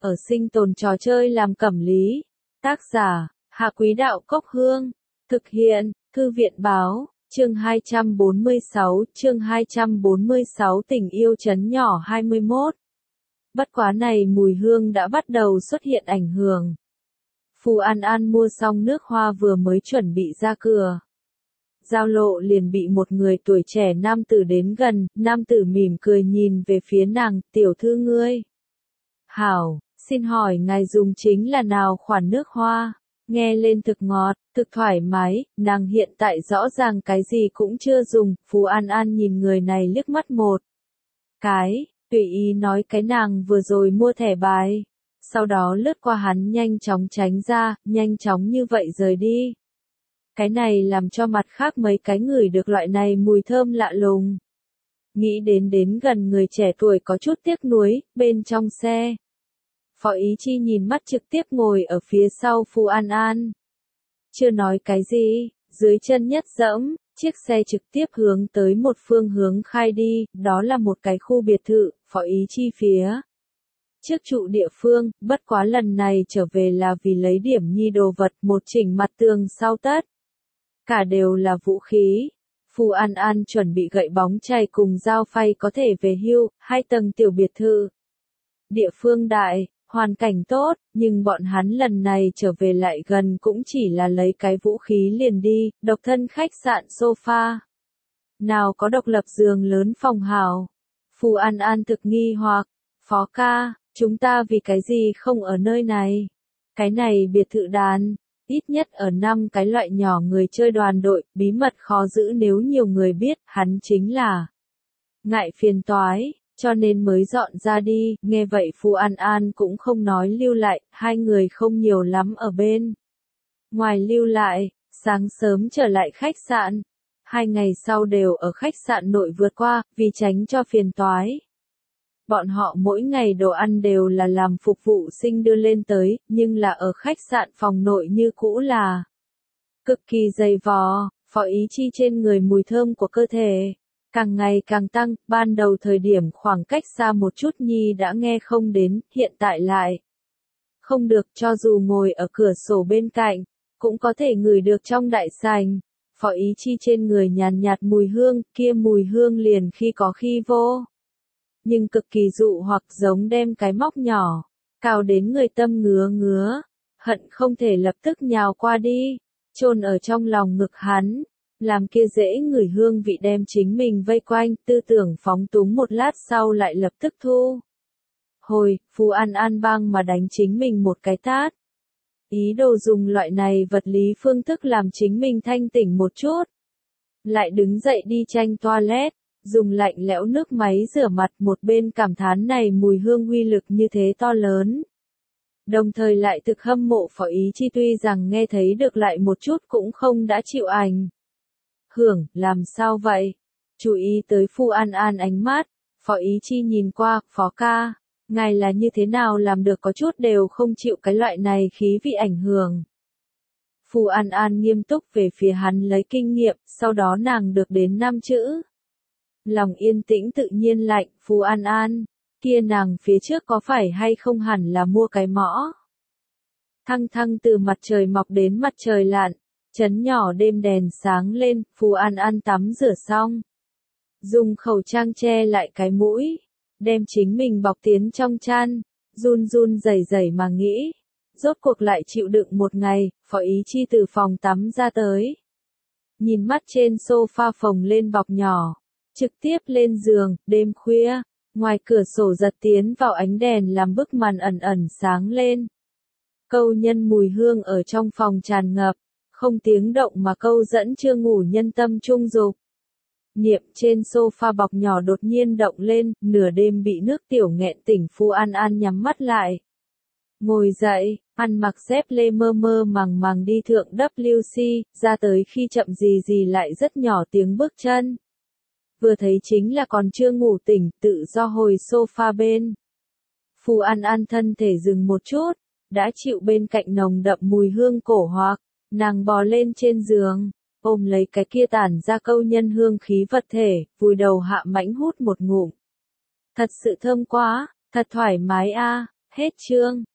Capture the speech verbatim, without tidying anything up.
ở sinh tồn trò chơi làm cẩm lý. Tác giả, Hạ Quý Đạo Cốc Hương. Thực hiện, Thư viện Báo, chương hai trăm bốn mươi sáu, chương hai trăm bốn mươi sáu Tình yêu trấn nhỏ hai mươi mốt. Bất quá này mùi hương đã bắt đầu xuất hiện ảnh hưởng. Phù An An mua xong nước hoa vừa mới chuẩn bị ra cửa. Giao lộ liền bị một người tuổi trẻ nam tử đến gần, nam tử mỉm cười nhìn về phía nàng, tiểu thư ngươi. Hảo, xin hỏi ngài dùng chính là nào khoản nước hoa? Nghe lên thực ngọt, thực thoải mái, nàng hiện tại rõ ràng cái gì cũng chưa dùng, Phù An An nhìn người này liếc mắt một cái, tùy ý nói cái nàng vừa rồi mua thẻ bài. Sau đó lướt qua hắn nhanh chóng tránh ra, nhanh chóng như vậy rời đi. Cái này làm cho mặt khác mấy cái ngửi được loại này mùi thơm lạ lùng. Nghĩ đến đến gần người trẻ tuổi có chút tiếc nuối, bên trong xe. Phó Ý Chi nhìn mắt trực tiếp ngồi ở phía sau Phù An An. Chưa nói cái gì, dưới chân nhất dẫm, chiếc xe trực tiếp hướng tới một phương hướng khai đi, đó là một cái khu biệt thự, Phó Ý Chi phía trước trụ địa phương, bất quá lần này trở về là vì lấy điểm nhi đồ vật, một chỉnh mặt tường sau tất. Cả đều là vũ khí. Phù An An chuẩn bị gậy bóng chày cùng dao phay có thể về hưu, hai tầng tiểu biệt thự. Địa phương đại, hoàn cảnh tốt, nhưng bọn hắn lần này trở về lại gần cũng chỉ là lấy cái vũ khí liền đi, độc thân khách sạn sofa. Nào có độc lập giường lớn phòng hào. Phù An An thực nghi hoặc, Phó ca, chúng ta vì cái gì không ở nơi này? Cái này biệt thự đàn, ít nhất ở năm cái loại nhỏ người chơi đoàn đội, bí mật khó giữ nếu nhiều người biết, hắn chính là ngại phiền toái, cho nên mới dọn ra đi, nghe vậy Phù An An cũng không nói lưu lại, hai người không nhiều lắm ở bên. Ngoài lưu lại, sáng sớm trở lại khách sạn, hai ngày sau đều ở khách sạn nội vượt qua, vì tránh cho phiền toái. Bọn họ mỗi ngày đồ ăn đều là làm phục vụ sinh đưa lên tới, nhưng là ở khách sạn phòng nội như cũ là cực kỳ dày vò, Phó Ý Chi trên người mùi thơm của cơ thể càng ngày càng tăng, ban đầu thời điểm khoảng cách xa một chút nhi đã nghe không đến, hiện tại lại không được, cho dù ngồi ở cửa sổ bên cạnh, cũng có thể ngửi được trong đại sảnh. Phó Ý Chi trên người nhàn nhạt mùi hương, kia mùi hương liền khi có khi vô. Nhưng cực kỳ dụ hoặc giống đem cái móc nhỏ, cào đến người tâm ngứa ngứa, hận không thể lập tức nhào qua đi, chôn ở trong lòng ngực hắn, làm kia dễ ngửi hương vị đem chính mình vây quanh, tư tưởng phóng túng một lát sau lại lập tức thu. Hồi, Phù An An băng mà đánh chính mình một cái tát. Ý đồ dùng loại này vật lý phương thức làm chính mình thanh tỉnh một chút. Lại đứng dậy đi tranh toilet. Dùng lạnh lẽo nước máy rửa mặt, một bên cảm thán này mùi hương uy lực như thế to lớn. Đồng thời lại thực hâm mộ Phó Ý Chi, tuy rằng nghe thấy được lại một chút cũng không đã chịu ảnh hưởng, làm sao vậy? Chú ý tới Phù An An ánh mắt, Phó Ý Chi nhìn qua, Phó ca, ngài là như thế nào làm được có chút đều không chịu cái loại này khí vị ảnh hưởng. Phù An An nghiêm túc về phía hắn lấy kinh nghiệm, sau đó nàng được đến năm chữ. Lòng yên tĩnh tự nhiên lạnh, Phù An An, kia nàng phía trước có phải hay không hẳn là mua cái mõ. Thăng thăng từ mặt trời mọc đến mặt trời lặn, trấn nhỏ đêm đèn sáng lên, Phù An An tắm rửa xong. Dùng khẩu trang che lại cái mũi, đem chính mình bọc tiến trong chăn, run run rẩy rẩy mà nghĩ. Rốt cuộc lại chịu đựng một ngày, Phó Ý Chi từ phòng tắm ra tới. Nhìn mắt trên sofa phồng lên bọc nhỏ. Trực tiếp lên giường, đêm khuya, ngoài cửa sổ giật tiến vào ánh đèn làm bức màn ẩn ẩn sáng lên. Câu nhân mùi hương ở trong phòng tràn ngập, không tiếng động mà câu dẫn chưa ngủ nhân tâm trung dục. Niệm trên sofa bọc nhỏ đột nhiên động lên, nửa đêm bị nước tiểu nghẹn tỉnh, Phù An An nhắm mắt lại. Ngồi dậy, ăn mặc dép lê mơ mơ màng màng đi thượng W C, ra tới khi chậm gì gì lại rất nhỏ tiếng bước chân. Vừa thấy chính là còn chưa ngủ tỉnh, tự do hồi sofa bên. Phù An An thân thể dừng một chút, đã chịu bên cạnh nồng đậm mùi hương cổ hoặc, nàng bò lên trên giường, ôm lấy cái kia tản ra câu nhân hương khí vật thể, vùi đầu hạ mãnh hút một ngụm. Thật sự thơm quá, thật thoải mái a, Hết chương.